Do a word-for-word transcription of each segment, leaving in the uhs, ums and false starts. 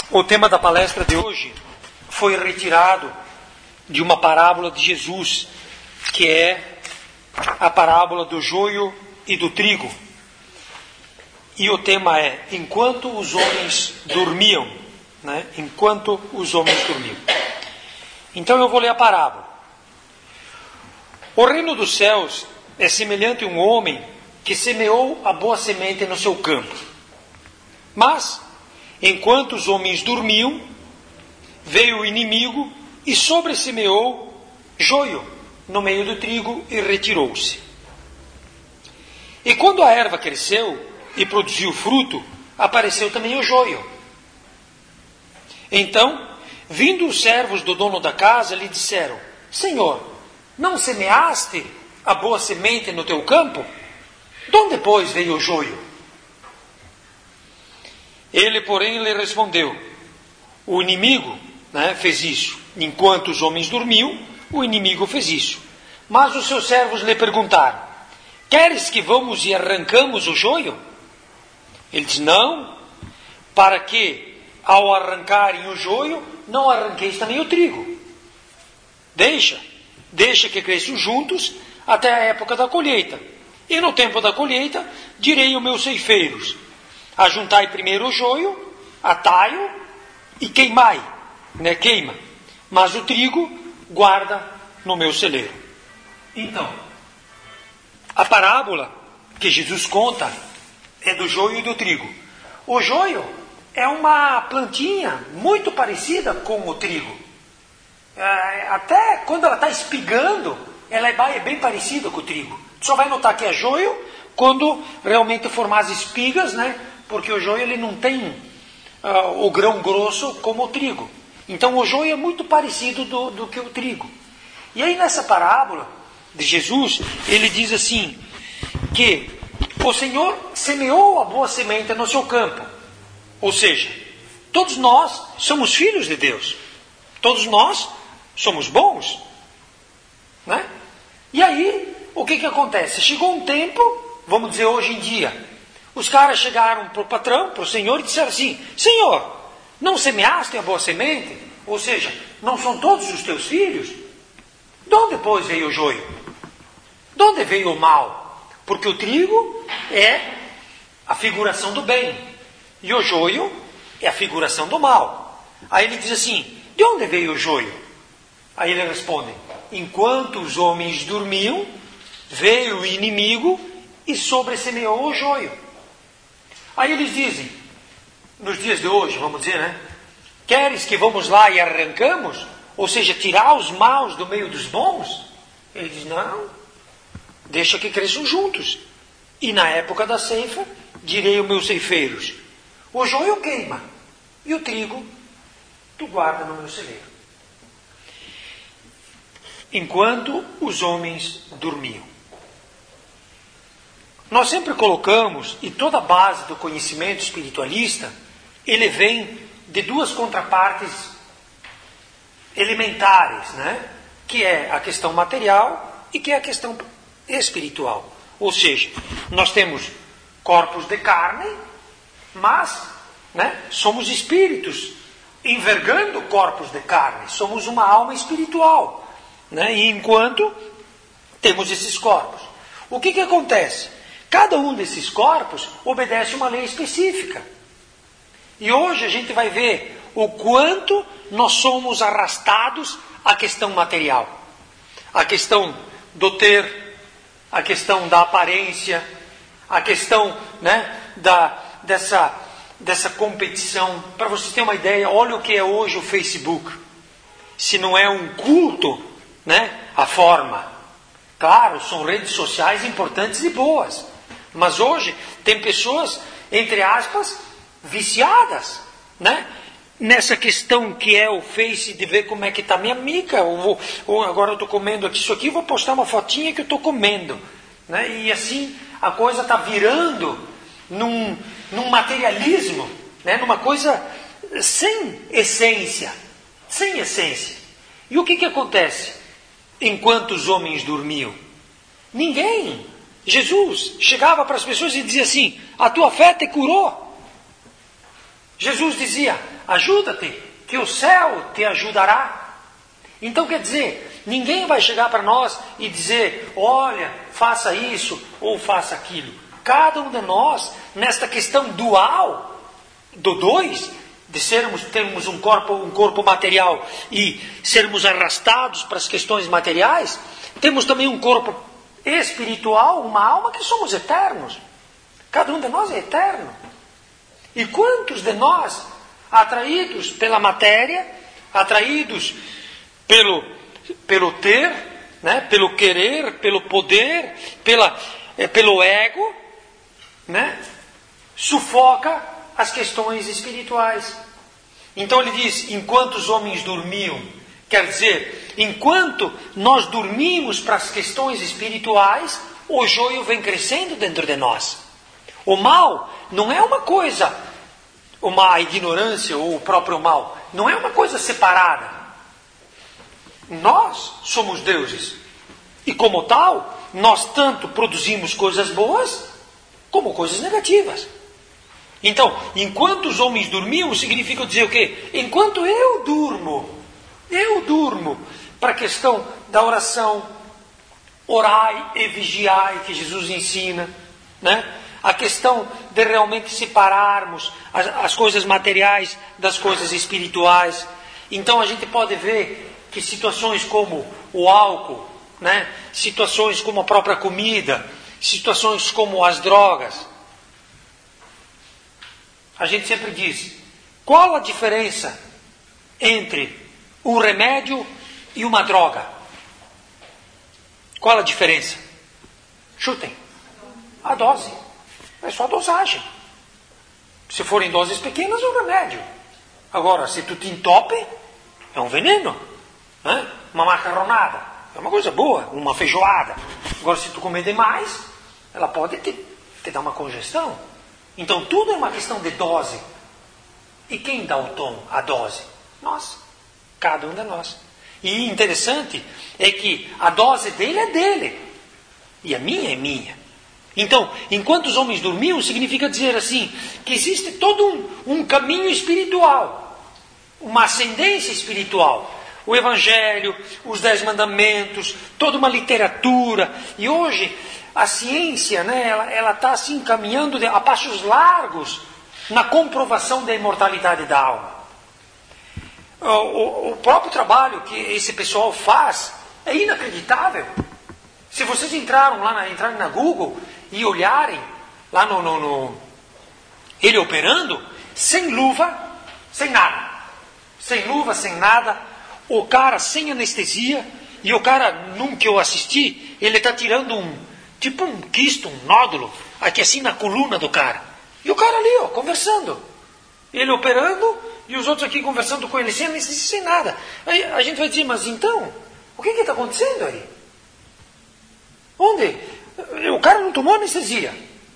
O tema da palestra de hoje foi retirado de uma parábola de Jesus, que é a parábola do joio e do trigo. E o tema é: enquanto os homens dormiam, né? Enquanto os homens dormiam. Então eu vou ler a parábola. O reino dos céus é semelhante a um homem que semeou a boa semente no seu campo. Mas, enquanto os homens dormiam, veio o inimigo e sobressemeou joio no meio do trigo e retirou-se. E quando a erva cresceu e produziu fruto, apareceu também o joio. Então, vindo os servos do dono da casa, lhe disseram: Senhor, não semeaste a boa semente no teu campo? De onde, pois, veio o joio? Ele, porém, lhe respondeu: o inimigo, né, fez isso. Enquanto os homens dormiam, o inimigo fez isso. Mas os seus servos lhe perguntaram: queres que vamos e arrancamos o joio? Ele diz: não, para que, ao arrancarem o joio, não arranqueis também o trigo. Deixa, deixa que cresçam juntos até a época da colheita. E no tempo da colheita, direi aos meus ceifeiros: ajuntai primeiro o joio, atai-o e queimai, né? Queima. Mas o trigo guarda no meu celeiro. Então, a parábola que Jesus conta é do joio e do trigo. O joio é uma plantinha muito parecida com o trigo. É, até quando ela está espigando, ela é bem parecida com o trigo. Só vai notar que é joio quando realmente formar as espigas, né? Porque o joio ele não tem uh, o grão grosso como o trigo. Então o joio é muito parecido do, do que o trigo. E aí nessa parábola de Jesus, ele diz assim, que o Senhor semeou a boa semente no seu campo. Ou seja, todos nós somos filhos de Deus. Todos nós somos bons. Né? E aí, o que, que acontece? Chegou um tempo, vamos dizer hoje em dia, os caras chegaram para o patrão, para o Senhor, e disseram assim: Senhor, não semeaste a boa semente? Ou seja, não são todos os teus filhos? De onde, pois, veio o joio? De onde veio o mal? Porque o trigo é a figuração do bem, e o joio é a figuração do mal. Aí ele diz assim: de onde veio o joio? Aí ele responde: enquanto os homens dormiam, veio o inimigo e sobressemeou o joio. Aí eles dizem, nos dias de hoje, vamos dizer, né? Queres que vamos lá e arrancamos? Ou seja, tirar os maus do meio dos bons? Ele diz: não, deixa que cresçam juntos. E na época da ceifa, direi aos meus ceifeiros: o joio queima, e o trigo tu guarda no meu celeiro. Enquanto os homens dormiam. Nós sempre colocamos, e toda a base do conhecimento espiritualista, ele vem de duas contrapartes elementares, né? Que é a questão material e que é a questão espiritual. Ou seja, nós temos corpos de carne, mas, né, somos espíritos envergando corpos de carne. Somos uma alma espiritual, né? E enquanto temos esses corpos, o que que acontece? Cada um desses corpos obedece uma lei específica. E hoje a gente vai ver o quanto nós somos arrastados à questão material. A questão do ter, a questão da aparência, a questão, né, da, dessa, dessa competição. Para vocês terem uma ideia, olha o que é hoje o Facebook. Se não é um culto, né, a forma. Claro, são redes sociais importantes e boas. Mas hoje tem pessoas, entre aspas, viciadas, né? Nessa questão que é o Face, de ver como é que está minha mica. Ou, vou, ou agora eu estou comendo aqui isso aqui, vou postar uma fotinha que eu estou comendo. Né? E assim a coisa está virando num, num materialismo, né? Numa coisa sem essência. Sem essência. E o que, que acontece? Enquanto os homens dormiam, ninguém... Jesus chegava para as pessoas e dizia assim: a tua fé te curou. Jesus dizia: ajuda-te, que o céu te ajudará. Então quer dizer, ninguém vai chegar para nós e dizer, olha, faça isso ou faça aquilo. Cada um de nós, nesta questão dual, do dois, de sermos, termos um corpo, um corpo material e sermos arrastados para as questões materiais, temos também um corpo espiritual, uma alma que somos eternos. Cada um de nós é eterno. E quantos de nós, atraídos pela matéria, atraídos pelo, pelo ter, né, pelo querer, pelo poder, pela, é, pelo ego, né, sufoca as questões espirituais. Então ele diz, enquanto os homens dormiam, quer dizer, enquanto nós dormimos para as questões espirituais, o joio vem crescendo dentro de nós. O mal não é uma coisa, uma ignorância ou o próprio mal, não é uma coisa separada. Nós somos deuses. E como tal, nós tanto produzimos coisas boas, como coisas negativas. Então, enquanto os homens dormiam, significa dizer o quê? Enquanto eu durmo, eu durmo, para a questão da oração, orai e vigiai, que Jesus ensina, né? A questão de realmente separarmos as, as coisas materiais das coisas espirituais. Então a gente pode ver que situações como o álcool, né? Situações como a própria comida, situações como as drogas. A gente sempre diz, qual a diferença entre um remédio e uma droga? Qual a diferença? Chutem. A dose. É só a dosagem. Se forem doses pequenas, é um remédio. Agora, se tu te entope, é um veneno. Né? Uma macarronada, é uma coisa boa, uma feijoada. Agora, se tu comer demais, ela pode te, te dar uma congestão. Então, tudo é uma questão de dose. E quem dá o tom, a dose? Nós. Cada um de nós. E interessante é que a dose dele é dele. E a minha é minha. Então, enquanto os homens dormiam, significa dizer assim, que existe todo um, um caminho espiritual, uma ascendência espiritual. O Evangelho, os Dez Mandamentos, toda uma literatura. E hoje, a ciência, né, ela está assim caminhando de, a passos largos na comprovação da imortalidade da alma. O, o, o próprio trabalho que esse pessoal faz é inacreditável. Se vocês entraram lá na, entrarem na Google e olharem lá no, no, no ele operando, sem luva, sem nada. Sem luva, sem nada. O cara sem anestesia. E o cara, num que eu assisti, ele está tirando um, tipo um quisto, um nódulo, aqui assim na coluna do cara. E o cara ali, ó, conversando. Ele operando e os outros aqui conversando com ele, sem anestesia, sem nada. Aí a gente vai dizer, mas então, o que está acontecendo aí? Onde? O cara não tomou anestesia.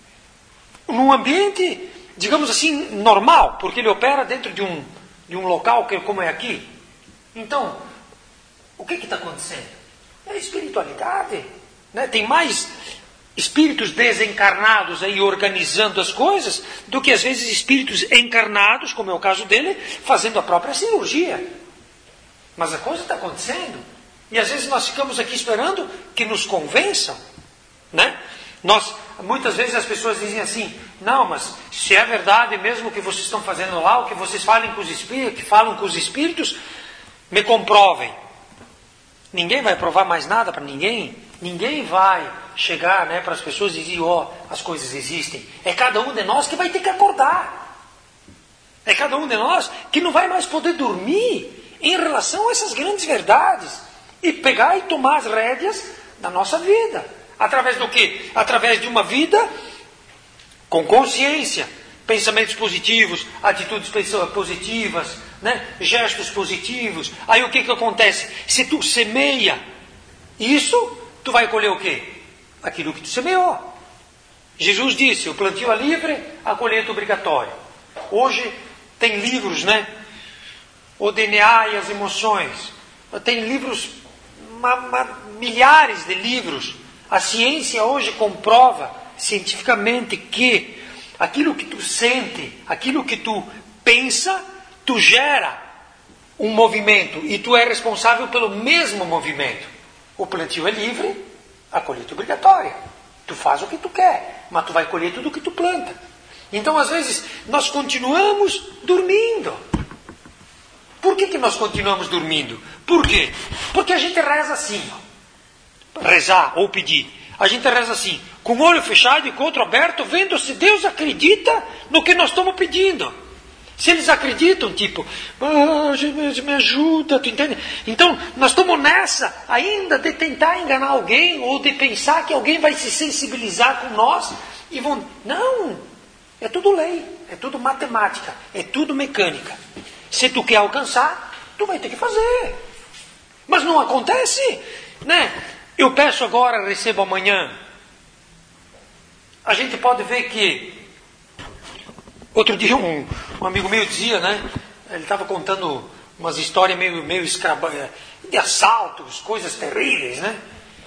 Num ambiente, digamos assim, normal, porque ele opera dentro de um, de um local que, como é aqui. Então, o que está acontecendo? É a espiritualidade. Né? Tem mais espíritos desencarnados aí organizando as coisas do que às vezes espíritos encarnados, como é o caso dele, fazendo a própria cirurgia. Mas a coisa está acontecendo. E às vezes nós ficamos aqui esperando que nos convençam, né? Nós, muitas vezes as pessoas dizem assim, não, mas se é verdade mesmo o que vocês estão fazendo lá, o que vocês falam com os espíritos, que falam com os espíritos, me comprovem. Ninguém vai provar mais nada para ninguém. Ninguém vai chegar, né, para as pessoas e dizer, ó, oh, as coisas existem. É cada um de nós que vai ter que acordar. É cada um de nós que não vai mais poder dormir em relação a essas grandes verdades. E pegar e tomar as rédeas da nossa vida. Através do quê? Através de uma vida com consciência, pensamentos positivos, atitudes positivas, né? Gestos positivos. Aí o que, que acontece? Se tu semeia isso, tu vai colher o quê? Aquilo que tu semeou. Jesus disse, o plantio é livre, a colheita obrigatória. Hoje tem livros, né? O D N A e as emoções. Tem livros, ma, ma, milhares de livros. A ciência hoje comprova cientificamente que aquilo que tu sente, aquilo que tu pensa, tu gera um movimento e tu é responsável pelo mesmo movimento. O plantio é livre, a colheita é obrigatória. Tu faz o que tu quer, mas tu vai colher tudo o que tu planta. Então, às vezes, nós continuamos dormindo. Por que, que nós continuamos dormindo? Por quê? Porque a gente reza assim. Ó. Rezar ou pedir. A gente reza assim, com o olho fechado e com o outro aberto, vendo se Deus acredita no que nós estamos pedindo. Se eles acreditam, tipo, ah, me ajuda, tu entende? Então, nós estamos nessa ainda de tentar enganar alguém ou de pensar que alguém vai se sensibilizar com nós e vão... Não, é tudo lei, é tudo matemática, é tudo mecânica. Se tu quer alcançar, tu vai ter que fazer. Mas não acontece, né? Eu peço agora, recebo amanhã. A gente pode ver que outro dia um, um amigo meu dizia, né? Ele estava contando umas histórias meio, meio escraba, de assaltos, coisas terríveis, né?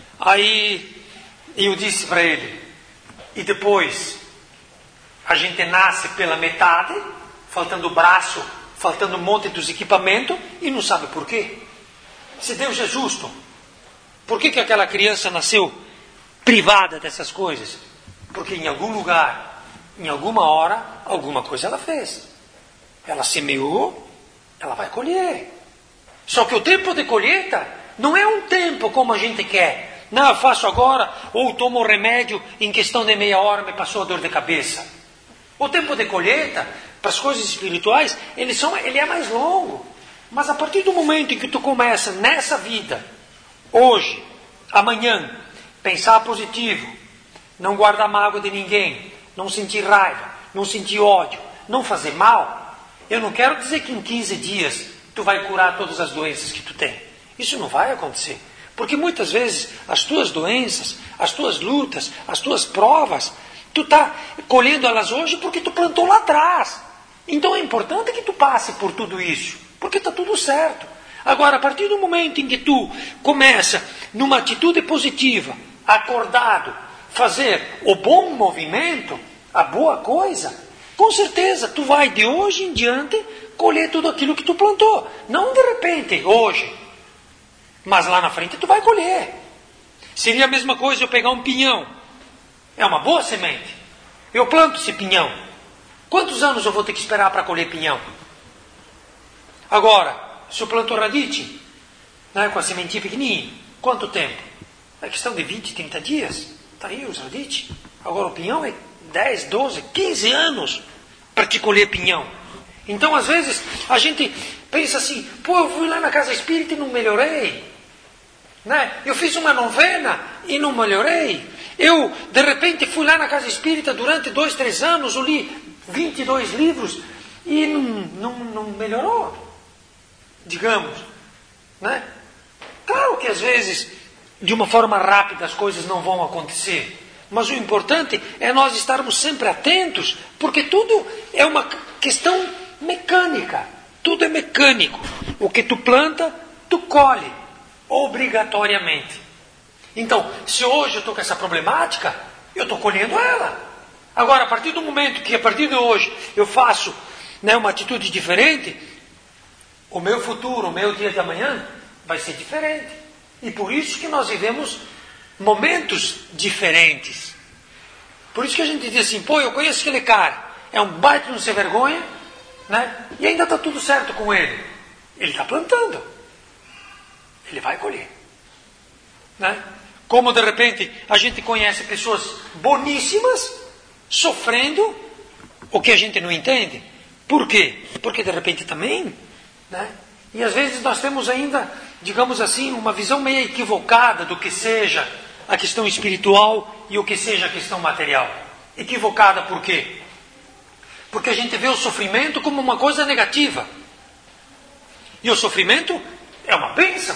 Aí eu disse para ele, e depois a gente nasce pela metade, faltando o braço, faltando um monte dos equipamentos, e não sabe por quê. Se Deus é justo, por que, que aquela criança nasceu privada dessas coisas? Porque em algum lugar, em alguma hora, alguma coisa ela fez. Ela semeou, ela vai colher. Só que o tempo de colheita não é um tempo como a gente quer. Não, eu faço agora, ou tomo um remédio, em questão de meia hora me passou a dor de cabeça. O tempo de colheita, para as coisas espirituais, ele, são, ele é mais longo. Mas a partir do momento em que tu começa nessa vida, hoje, amanhã, pensar positivo, não guardar mágoa de ninguém, não sentir raiva, não sentir ódio, não fazer mal, eu não quero dizer que em quinze dias tu vai curar todas as doenças que tu tem. Isso não vai acontecer. Porque muitas vezes as tuas doenças, as tuas lutas, as tuas provas, tu está colhendo elas hoje porque tu plantou lá atrás. Então é importante que tu passe por tudo isso, porque está tudo certo. Agora, a partir do momento em que tu começa numa atitude positiva, acordado, fazer o bom movimento, a boa coisa, com certeza tu vai de hoje em diante colher tudo aquilo que tu plantou. Não de repente, hoje, mas lá na frente tu vai colher. Seria a mesma coisa eu pegar um pinhão. É uma boa semente. Eu planto esse pinhão. Quantos anos eu vou ter que esperar para colher pinhão? Agora, se eu planto radite, né, com a sementinha pequenininha, quanto tempo? É questão de vinte, trinta dias. Está aí os radite. Agora o pinhão é dez, doze, quinze anos para te colher pinhão. Então, às vezes, a gente pensa assim, pô, eu fui lá na casa espírita e não melhorei. Né? Eu fiz uma novena e não melhorei. Eu, de repente, fui lá na casa espírita durante dois, três anos, eu li vinte e dois livros e não, não, não melhorou. Digamos. Né? Claro que, às vezes, de uma forma rápida as coisas não vão acontecer. Mas o importante é nós estarmos sempre atentos, porque tudo é uma questão mecânica. Tudo é mecânico. O que tu planta, tu colhe, obrigatoriamente. Então, se hoje eu estou com essa problemática, eu estou colhendo ela. Agora, a partir do momento que, a partir de hoje, eu faço, né, uma atitude diferente, o meu futuro, o meu dia de amanhã, vai ser diferente. E por isso que nós vivemos momentos diferentes. Por isso que a gente diz assim, pô, eu conheço aquele cara, é um baita de não ser vergonha, né? E ainda está tudo certo com ele. Ele está plantando. Ele vai colher. Né? Como de repente a gente conhece pessoas boníssimas sofrendo o que a gente não entende. Por quê? Porque de repente também, né? E às vezes nós temos ainda, digamos assim, uma visão meio equivocada do que seja a questão espiritual e o que seja a questão material. Equivocada por quê? Porque a gente vê o sofrimento como uma coisa negativa. E o sofrimento é uma bênção.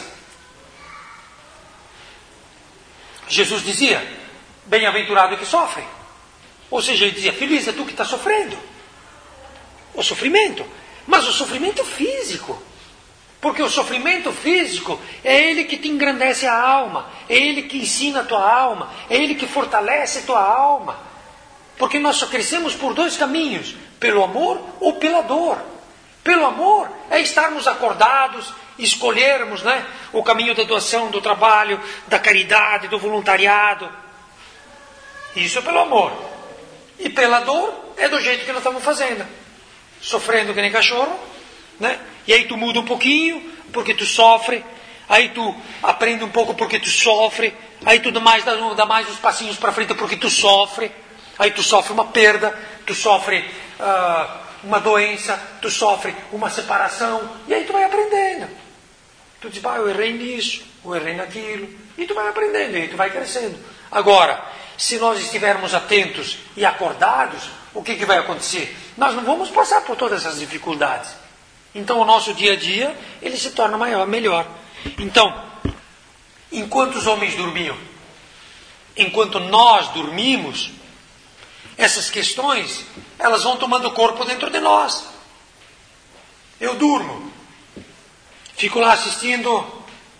Jesus dizia, bem-aventurado que sofre. Ou seja, ele dizia, feliz é tu que está sofrendo. O sofrimento. Mas o sofrimento físico. Porque o sofrimento físico é ele que te engrandece a alma, é ele que ensina a tua alma, é ele que fortalece a tua alma. Porque nós só crescemos por dois caminhos, pelo amor ou pela dor. Pelo amor, estarmos acordados, escolhermos, né, o caminho da doação, do trabalho, da caridade, do voluntariado. Isso é pelo amor. E pela dor é do jeito que nós estamos fazendo. Sofrendo que nem cachorro, né? E aí tu muda um pouquinho porque tu sofre. Aí tu aprende um pouco porque tu sofre. Aí tu dá mais, dá, dá mais uns passinhos para frente porque tu sofre. Aí tu sofre uma perda, tu sofre uh, uma doença, tu sofre uma separação. E aí tu vai aprendendo. Tu diz, ah, eu errei nisso, eu errei naquilo. E tu vai aprendendo, e aí tu vai crescendo. Agora, se nós estivermos atentos e acordados, o que, que vai acontecer? Nós não vamos passar por todas essas dificuldades. Então o nosso dia a dia, ele se torna maior, melhor. Então, enquanto os homens dormiam, enquanto nós dormimos, essas questões, elas vão tomando corpo dentro de nós. Eu durmo, fico lá assistindo,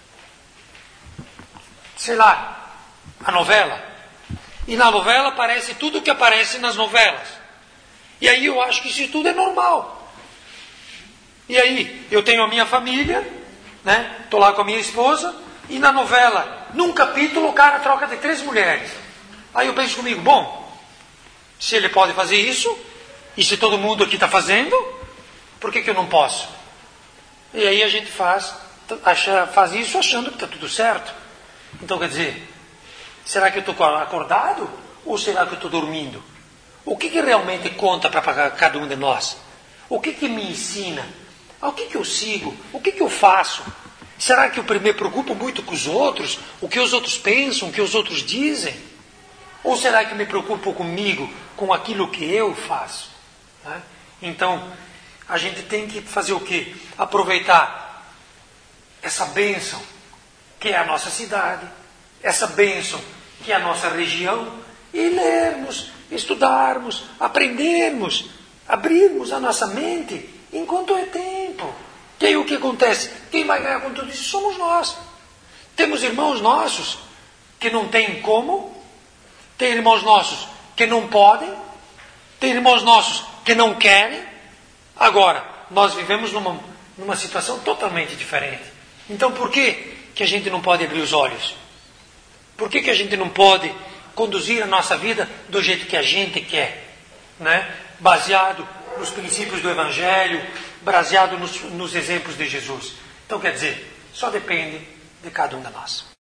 sei lá, a novela. E na novela aparece tudo o que aparece nas novelas. E aí eu acho que isso tudo é normal. E aí eu tenho a minha família, né? Estou lá com a minha esposa, e na novela, num capítulo, o cara troca de três mulheres. Aí eu penso comigo, bom, se ele pode fazer isso, e se todo mundo aqui está fazendo, por que, que eu não posso? E aí a gente faz, acha, faz isso achando que está tudo certo. Então quer dizer, será que eu estou acordado ou será que eu estou dormindo? O que, que realmente conta para cada um de nós? O que, que me ensina? O que, que eu sigo? O que, que eu faço? Será que eu me preocupo muito com os outros? O que os outros pensam? O que os outros dizem? Ou será que me preocupo comigo, com aquilo que eu faço? Né? Então, a gente tem que fazer o quê? Aproveitar essa bênção que é a nossa cidade, essa bênção que é a nossa região, e lermos, estudarmos, aprendermos, abrirmos a nossa mente enquanto é tempo. E aí o que acontece? Quem vai ganhar com tudo isso somos nós. Temos irmãos nossos que não têm como, tem irmãos nossos que não podem, tem irmãos nossos que não querem. Agora, nós vivemos numa, numa situação totalmente diferente. Então por que que a gente não pode abrir os olhos? Por que que a gente não pode conduzir a nossa vida do jeito que a gente quer? Né? Baseado nos princípios do Evangelho, baseado nos, nos exemplos de Jesus. Então quer dizer, só depende de cada um de nós.